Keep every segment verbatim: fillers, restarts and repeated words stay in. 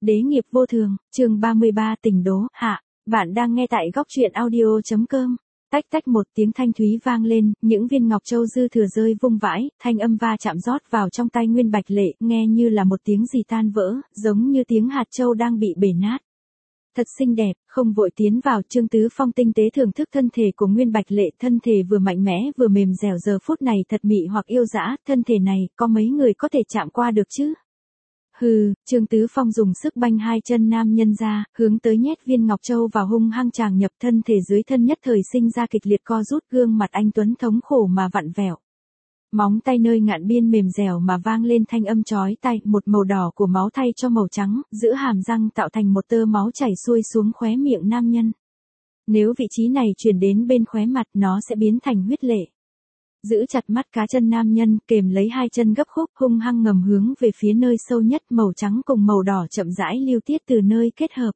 Đế nghiệp vô thường, chương ba mươi ba tình đố, hạ. Bạn đang nghe tại góc truyện audio chấm com. Tách tách một tiếng thanh thúy vang lên, những viên ngọc châu dư thừa rơi vung vãi, thanh âm va chạm rót vào trong tai Nguyên Bạch Lệ, nghe như là một tiếng gì tan vỡ, giống như tiếng hạt châu đang bị bể nát. Thật xinh đẹp, không vội tiến vào, Trương Tứ Phong tinh tế thưởng thức thân thể của Nguyên Bạch Lệ, thân thể vừa mạnh mẽ vừa mềm dẻo, giờ phút này thật mị hoặc yêu dã, thân thể này, có mấy người có thể chạm qua được chứ? Hừ, Trương Tứ Phong dùng sức banh hai chân nam nhân ra, hướng tới nhét viên ngọc châu vào, hung hăng tràng nhập, thân thể dưới thân nhất thời sinh ra kịch liệt co rút, gương mặt anh tuấn thống khổ mà vặn vẹo. Móng tay nơi ngạn biên mềm dẻo mà vang lên thanh âm chói tai, một màu đỏ của máu thay cho màu trắng, giữa hàm răng tạo thành một tơ máu chảy xuôi xuống khóe miệng nam nhân. Nếu vị trí này truyền đến bên khóe mặt, nó sẽ biến thành huyết lệ. Giữ chặt mắt cá chân nam nhân, kềm lấy hai chân gấp khúc, hung hăng ngầm hướng về phía nơi sâu nhất, màu trắng cùng màu đỏ chậm rãi lưu tiết từ nơi kết hợp.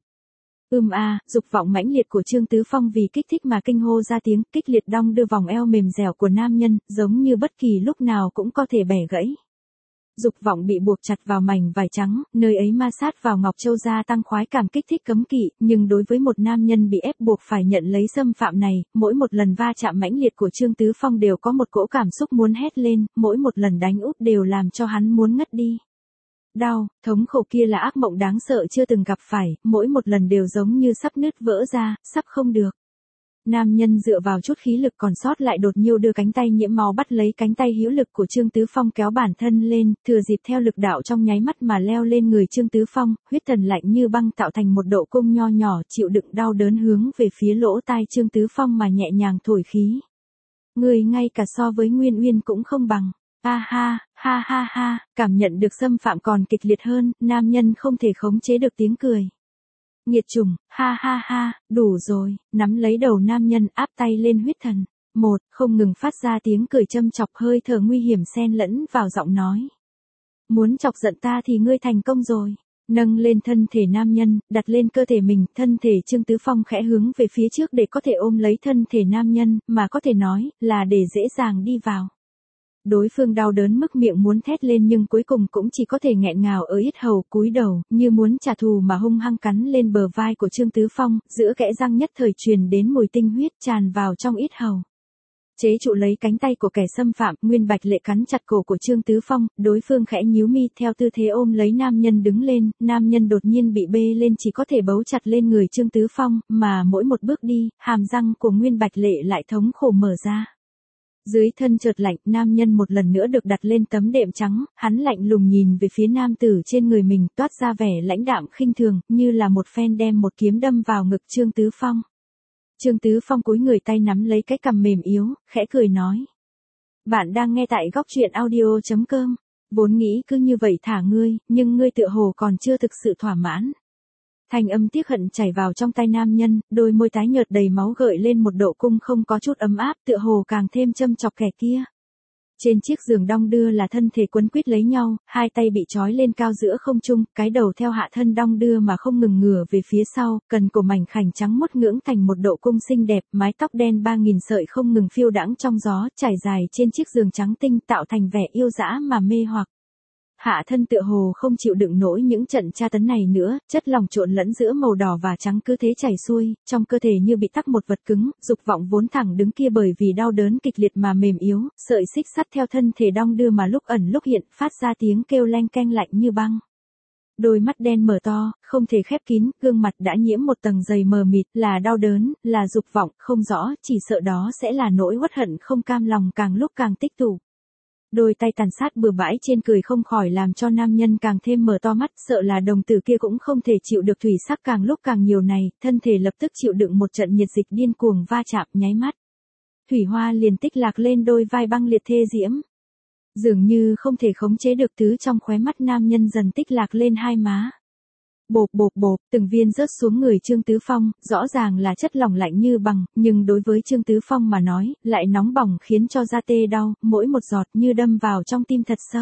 Ưm a, dục vọng mãnh liệt của Trương Tứ Phong vì kích thích mà kinh hô ra tiếng, kích liệt đong đưa vòng eo mềm dẻo của nam nhân, giống như bất kỳ lúc nào cũng có thể bẻ gãy. Dục vọng bị buộc chặt vào mảnh vải trắng, nơi ấy ma sát vào ngọc châu gia tăng khoái cảm kích thích cấm kỵ, nhưng đối với một nam nhân bị ép buộc phải nhận lấy xâm phạm này, mỗi một lần va chạm mãnh liệt của Trương Tứ Phong đều có một cỗ cảm xúc muốn hét lên, mỗi một lần đánh úp đều làm cho hắn muốn ngất đi. Đau, thống khổ kia là ác mộng đáng sợ chưa từng gặp phải, mỗi một lần đều giống như sắp nứt vỡ ra, sắp không được. Nam nhân dựa vào chút khí lực còn sót lại đột nhiêu đưa cánh tay nhiễm máu bắt lấy cánh tay hữu lực của Trương Tứ Phong kéo bản thân lên, thừa dịp theo lực đạo trong nháy mắt mà leo lên người Trương Tứ Phong, huyết thần lạnh như băng tạo thành một độ cung nho nhỏ chịu đựng đau đớn hướng về phía lỗ tai Trương Tứ Phong mà nhẹ nhàng thổi khí. Người ngay cả so với Nguyên Uyên cũng không bằng. A ha, ha ha ha, cảm nhận được xâm phạm còn kịch liệt hơn, nam nhân không thể khống chế được tiếng cười. Nghiệt chủng, ha ha ha, đủ rồi, nắm lấy đầu nam nhân áp tay lên huyết thần. Một, không ngừng phát ra tiếng cười châm chọc, hơi thở nguy hiểm xen lẫn vào giọng nói. Muốn chọc giận ta thì ngươi thành công rồi. Nâng lên thân thể nam nhân, đặt lên cơ thể mình, thân thể Trương Tứ Phong khẽ hướng về phía trước để có thể ôm lấy thân thể nam nhân, mà có thể nói là để dễ dàng đi vào. Đối phương đau đớn mức miệng muốn thét lên nhưng cuối cùng cũng chỉ có thể nghẹn ngào ở yết hầu, cúi đầu, như muốn trả thù mà hung hăng cắn lên bờ vai của Trương Tứ Phong, giữa kẽ răng nhất thời truyền đến mùi tinh huyết tràn vào trong yết hầu. Chế trụ lấy cánh tay của kẻ xâm phạm, Nguyên Bạch Lệ cắn chặt cổ của Trương Tứ Phong, đối phương khẽ nhíu mi theo tư thế ôm lấy nam nhân đứng lên, nam nhân đột nhiên bị bê lên chỉ có thể bấu chặt lên người Trương Tứ Phong, mà mỗi một bước đi, hàm răng của Nguyên Bạch Lệ lại thống khổ mở ra. Dưới thân chợt lạnh, nam nhân một lần nữa được đặt lên tấm đệm trắng, hắn lạnh lùng nhìn về phía nam tử trên người mình, toát ra vẻ lãnh đạm khinh thường, như là một phen đem một kiếm đâm vào ngực Trương Tứ Phong. Trương Tứ Phong cúi người tay nắm lấy cái cằm mềm yếu, khẽ cười nói. Bạn đang nghe tại góc truyện audio chấm com, vốn nghĩ cứ như vậy thả ngươi, nhưng ngươi tựa hồ còn chưa thực sự thỏa mãn. Thanh âm tiếc hận chảy vào trong tai nam nhân, đôi môi tái nhợt đầy máu gợi lên một độ cung không có chút ấm áp, tựa hồ càng thêm châm chọc kẻ kia. Trên chiếc giường đong đưa là thân thể quấn quýt lấy nhau, hai tay bị trói lên cao giữa không trung, cái đầu theo hạ thân đong đưa mà không ngừng ngửa về phía sau, cần cổ mảnh khảnh trắng muốt ngưỡng thành một độ cung xinh đẹp, mái tóc đen ba nghìn sợi không ngừng phiêu đãng trong gió, trải dài trên chiếc giường trắng tinh tạo thành vẻ yêu dã mà mê hoặc. Hạ thân tựa hồ không chịu đựng nổi những trận tra tấn này nữa, chất lỏng trộn lẫn giữa màu đỏ và trắng cứ thế chảy xuôi, trong cơ thể như bị tắc một vật cứng, dục vọng vốn thẳng đứng kia bởi vì đau đớn kịch liệt mà mềm yếu, sợi xích sắt theo thân thể đong đưa mà lúc ẩn lúc hiện, phát ra tiếng kêu leng keng lạnh như băng. Đôi mắt đen mở to, không thể khép kín, gương mặt đã nhiễm một tầng dày mờ mịt, là đau đớn, là dục vọng, không rõ, chỉ sợ đó sẽ là nỗi uất hận không cam lòng càng lúc càng tích tụ. Đôi tay tàn sát bừa bãi trên cười không khỏi làm cho nam nhân càng thêm mở to mắt, sợ là đồng tử kia cũng không thể chịu được thủy sắc càng lúc càng nhiều này, thân thể lập tức chịu đựng một trận nhiệt dịch điên cuồng va chạm, nháy mắt. Thủy hoa liền tích lạc lên đôi vai băng liệt thê diễm. Dường như không thể khống chế được thứ trong khóe mắt nam nhân dần tích lạc lên hai má. Bộp bộp bộp, từng viên rớt xuống người Trương Tứ Phong, rõ ràng là chất lỏng lạnh như bằng, nhưng đối với Trương Tứ Phong mà nói, lại nóng bỏng khiến cho da tê đau, mỗi một giọt như đâm vào trong tim thật sâu.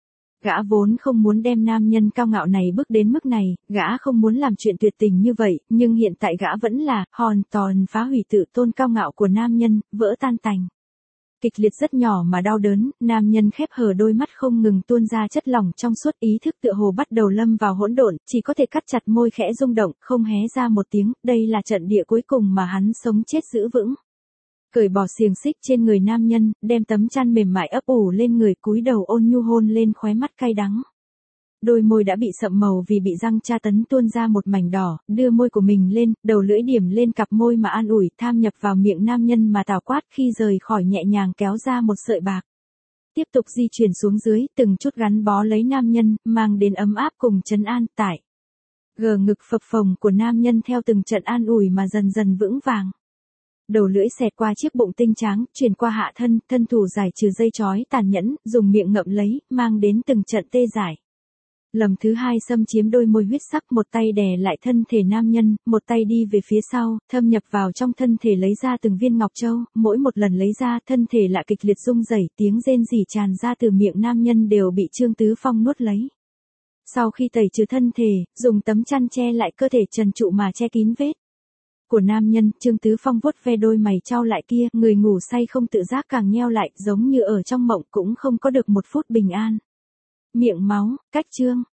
Gã vốn không muốn đem nam nhân cao ngạo này bước đến mức này, gã không muốn làm chuyện tuyệt tình như vậy, nhưng hiện tại gã vẫn là, hoàn toàn phá hủy tự tôn cao ngạo của nam nhân, vỡ tan tành. Kịch liệt rất nhỏ mà đau đớn, nam nhân khép hờ đôi mắt không ngừng tuôn ra chất lỏng trong suốt, ý thức tựa hồ bắt đầu lâm vào hỗn độn, chỉ có thể cắt chặt môi khẽ rung động, không hé ra một tiếng, đây là trận địa cuối cùng mà hắn sống chết giữ vững. Cởi bỏ xiềng xích trên người nam nhân, đem tấm chăn mềm mại ấp ủ lên người, cúi đầu ôn nhu hôn lên khóe mắt cay đắng. Đôi môi đã bị sậm màu vì bị răng tra tấn tuôn ra một mảnh đỏ, đưa môi của mình lên, đầu lưỡi điểm lên cặp môi mà an ủi, tham nhập vào miệng nam nhân mà tào quát, khi rời khỏi nhẹ nhàng kéo ra một sợi bạc. Tiếp tục di chuyển xuống dưới, từng chút gắn bó lấy nam nhân, mang đến ấm áp cùng trấn an, tải. Gờ ngực phập phồng của nam nhân theo từng trận an ủi mà dần dần vững vàng. Đầu lưỡi xẹt qua chiếc bụng tinh tráng, truyền qua hạ thân, thân thủ giải trừ dây trói tàn nhẫn, dùng miệng ngậm lấy, mang đến từng trận tê giải. Lần thứ hai xâm chiếm đôi môi huyết sắc, một tay đè lại thân thể nam nhân, một tay đi về phía sau, thâm nhập vào trong thân thể lấy ra từng viên ngọc châu, mỗi một lần lấy ra, thân thể lại kịch liệt rung rẩy, tiếng rên rỉ tràn ra từ miệng nam nhân đều bị Trương Tứ Phong nuốt lấy. Sau khi tẩy trừ thân thể, dùng tấm chăn che lại cơ thể trần trụ mà che kín vết của nam nhân, Trương Tứ Phong vuốt ve đôi mày chau lại kia, người ngủ say không tự giác càng nheo lại, giống như ở trong mộng cũng không có được một phút bình an. Miệng máu, cách chương.